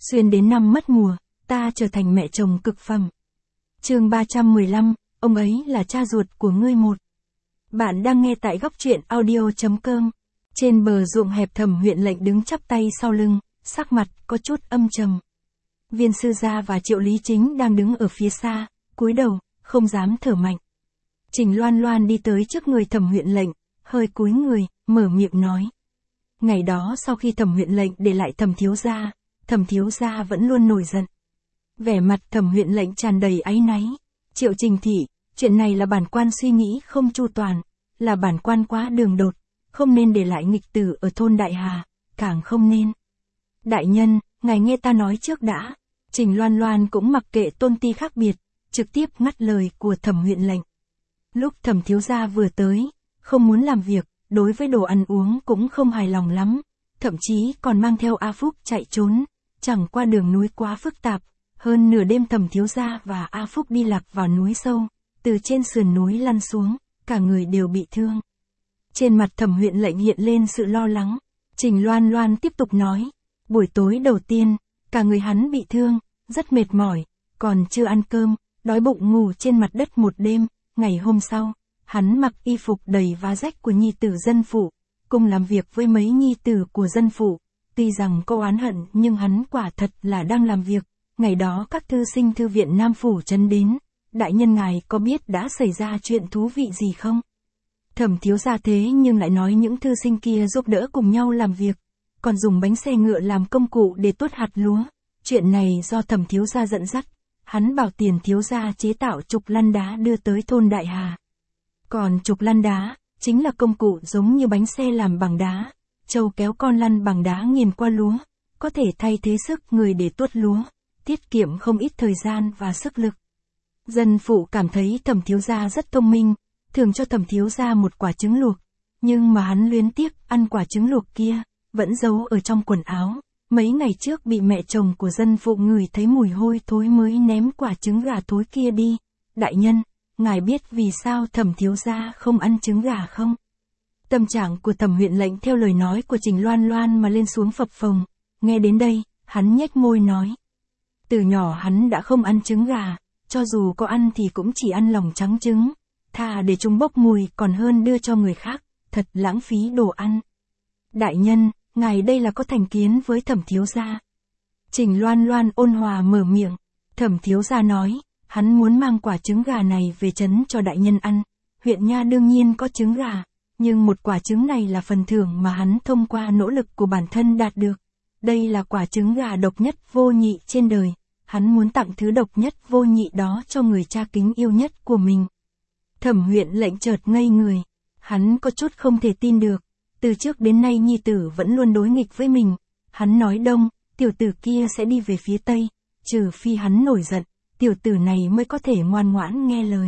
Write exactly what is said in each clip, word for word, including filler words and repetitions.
Xuyên đến năm mất mùa, ta trở thành mẹ chồng cực phẩm. Chương ba trăm mười lăm, ông ấy là cha ruột của ngươi một. Bạn đang nghe tại góc truyện audio chấm com. Trên bờ ruộng hẹp Thẩm Huyện Lệnh đứng chắp tay sau lưng, sắc mặt có chút âm trầm. Viên Sư Gia và Triệu Lý Chính đang đứng ở phía xa, cúi đầu, không dám thở mạnh. Trình Loan Loan đi tới trước người Thẩm Huyện Lệnh, hơi cúi người, mở miệng nói. Ngày đó sau khi Thẩm Huyện Lệnh để lại Thẩm thiếu gia, Thẩm thiếu gia vẫn luôn nổi giận. Vẻ mặt Thẩm Huyện Lệnh tràn đầy áy náy. Triệu Trình thị, chuyện này là bản quan suy nghĩ không chu toàn, là bản quan quá đường đột, không nên để lại nghịch tử ở thôn Đại Hà, càng không nên. Đại nhân, ngài nghe ta nói trước đã. Trình Loan Loan cũng mặc kệ tôn ti khác biệt, trực tiếp ngắt lời của Thẩm Huyện Lệnh. Lúc Thẩm thiếu gia vừa tới, không muốn làm việc, đối với đồ ăn uống cũng không hài lòng lắm, thậm chí còn mang theo A Phúc chạy trốn, chẳng qua đường núi quá phức tạp, hơn nửa đêm Thẩm thiếu gia và A Phúc đi lạc vào núi sâu, từ trên sườn núi lăn xuống, cả người đều bị thương. Trên mặt Thẩm Huyện Lệnh hiện lên sự lo lắng. Trình Loan Loan tiếp tục nói, buổi tối đầu tiên, cả người hắn bị thương, rất mệt mỏi, còn chưa ăn cơm, đói bụng ngủ trên mặt đất một đêm, ngày hôm sau, hắn mặc y phục đầy vá rách của nhi tử dân phụ, cùng làm việc với mấy nhi tử của dân phụ, tuy rằng có oán hận nhưng hắn quả thật là đang làm việc. Ngày đó các thư sinh thư viện Nam Phủ trấn đến, đại nhân ngài có biết đã xảy ra chuyện thú vị gì không? Thẩm thiếu gia thế nhưng lại nói những thư sinh kia giúp đỡ cùng nhau làm việc, còn dùng bánh xe ngựa làm công cụ để tuốt hạt lúa. Chuyện này do Thẩm thiếu gia dẫn dắt, hắn bảo tiền thiếu gia chế tạo trục lăn đá đưa tới thôn Đại Hà. Còn trục lăn đá, chính là công cụ giống như bánh xe làm bằng đá, trâu kéo con lăn bằng đá nghiền qua lúa, có thể thay thế sức người để tuốt lúa, tiết kiệm không ít thời gian và sức lực. Dân phụ cảm thấy Thẩm thiếu gia rất thông minh, thường cho Thẩm thiếu gia một quả trứng luộc, nhưng mà hắn luyến tiếc ăn quả trứng luộc kia, vẫn giấu ở trong quần áo. Mấy ngày trước bị mẹ chồng của dân phụ ngửi thấy mùi hôi thối mới ném quả trứng gà thối kia đi. Đại nhân, ngài biết vì sao Thẩm thiếu gia không ăn trứng gà không? Tâm trạng của Thẩm Huyện Lệnh theo lời nói của Trình Loan Loan mà lên xuống phập phồng. Nghe đến đây, hắn nhếch môi nói. Từ nhỏ hắn đã không ăn trứng gà, cho dù có ăn thì cũng chỉ ăn lòng trắng trứng, thà để chúng bốc mùi còn hơn đưa cho người khác, thật lãng phí đồ ăn. Đại nhân, ngài đây là có thành kiến với Thẩm thiếu gia. Trình Loan Loan ôn hòa mở miệng. Thẩm thiếu gia nói, hắn muốn mang quả trứng gà này về trấn cho đại nhân ăn. Huyện nha đương nhiên có trứng gà, nhưng một quả trứng này là phần thưởng mà hắn thông qua nỗ lực của bản thân đạt được. Đây là quả trứng gà độc nhất vô nhị trên đời, hắn muốn tặng thứ độc nhất vô nhị đó cho người cha kính yêu nhất của mình. Thẩm Huyện Lệnh chợt ngây người, hắn có chút không thể tin được, từ trước đến nay nhi tử vẫn luôn đối nghịch với mình, hắn nói đông, tiểu tử kia sẽ đi về phía tây, trừ phi hắn nổi giận, tiểu tử này mới có thể ngoan ngoãn nghe lời.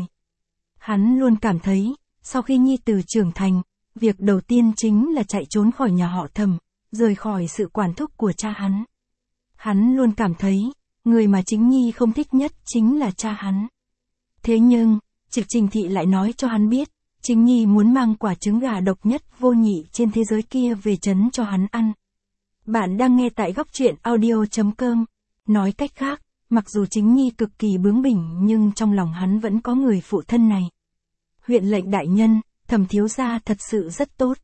Hắn luôn cảm thấy, sau khi nhi tử trưởng thành, việc đầu tiên chính là chạy trốn khỏi nhà họ Thẩm, rời khỏi sự quản thúc của cha hắn. Hắn luôn cảm thấy, người mà chính nhi không thích nhất chính là cha hắn. Thế nhưng, Trực Trình thị lại nói cho hắn biết, chính nhi muốn mang quả trứng gà độc nhất vô nhị trên thế giới kia về trấn cho hắn ăn. Bạn đang nghe tại góc truyện audio chấm com. Nói cách khác, mặc dù chính nhi cực kỳ bướng bỉnh nhưng trong lòng hắn vẫn có người phụ thân này. Huyện Lệnh đại nhân, Thẩm thiếu gia thật sự rất tốt.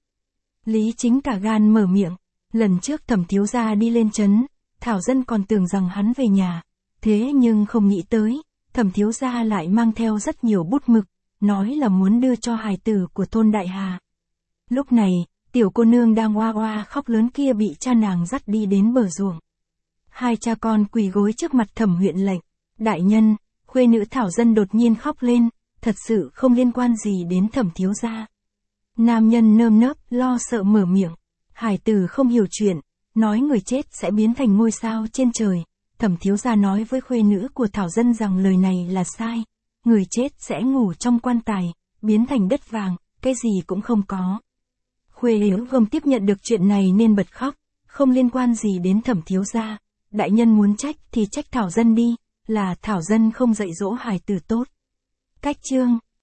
Lý Chính cả gan mở miệng. Lần trước Thẩm thiếu gia đi lên trấn, Thảo dân còn tưởng rằng hắn về nhà, thế nhưng không nghĩ tới, Thẩm thiếu gia lại mang theo rất nhiều bút mực, nói là muốn đưa cho hài tử của thôn Đại Hà. Lúc này, tiểu cô nương đang oa oa khóc lớn kia bị cha nàng dắt đi đến bờ ruộng. Hai cha con quỳ gối trước mặt Thẩm Huyện Lệnh. Đại nhân, khuê nữ Thảo dân đột nhiên khóc lên, thật sự không liên quan gì đến Thẩm thiếu gia. Nam nhân nơm nớp lo sợ mở miệng. Hải tử không hiểu chuyện, nói người chết sẽ biến thành ngôi sao trên trời. Thẩm thiếu gia nói với khuê nữ của Thảo dân rằng lời này là sai. Người chết sẽ ngủ trong quan tài, biến thành đất vàng, cái gì cũng không có. Khuê nữ không tiếp nhận được chuyện này nên bật khóc, không liên quan gì đến Thẩm thiếu gia. Đại nhân muốn trách thì trách Thảo dân đi, là Thảo dân không dạy dỗ hài tử tốt. Cách chương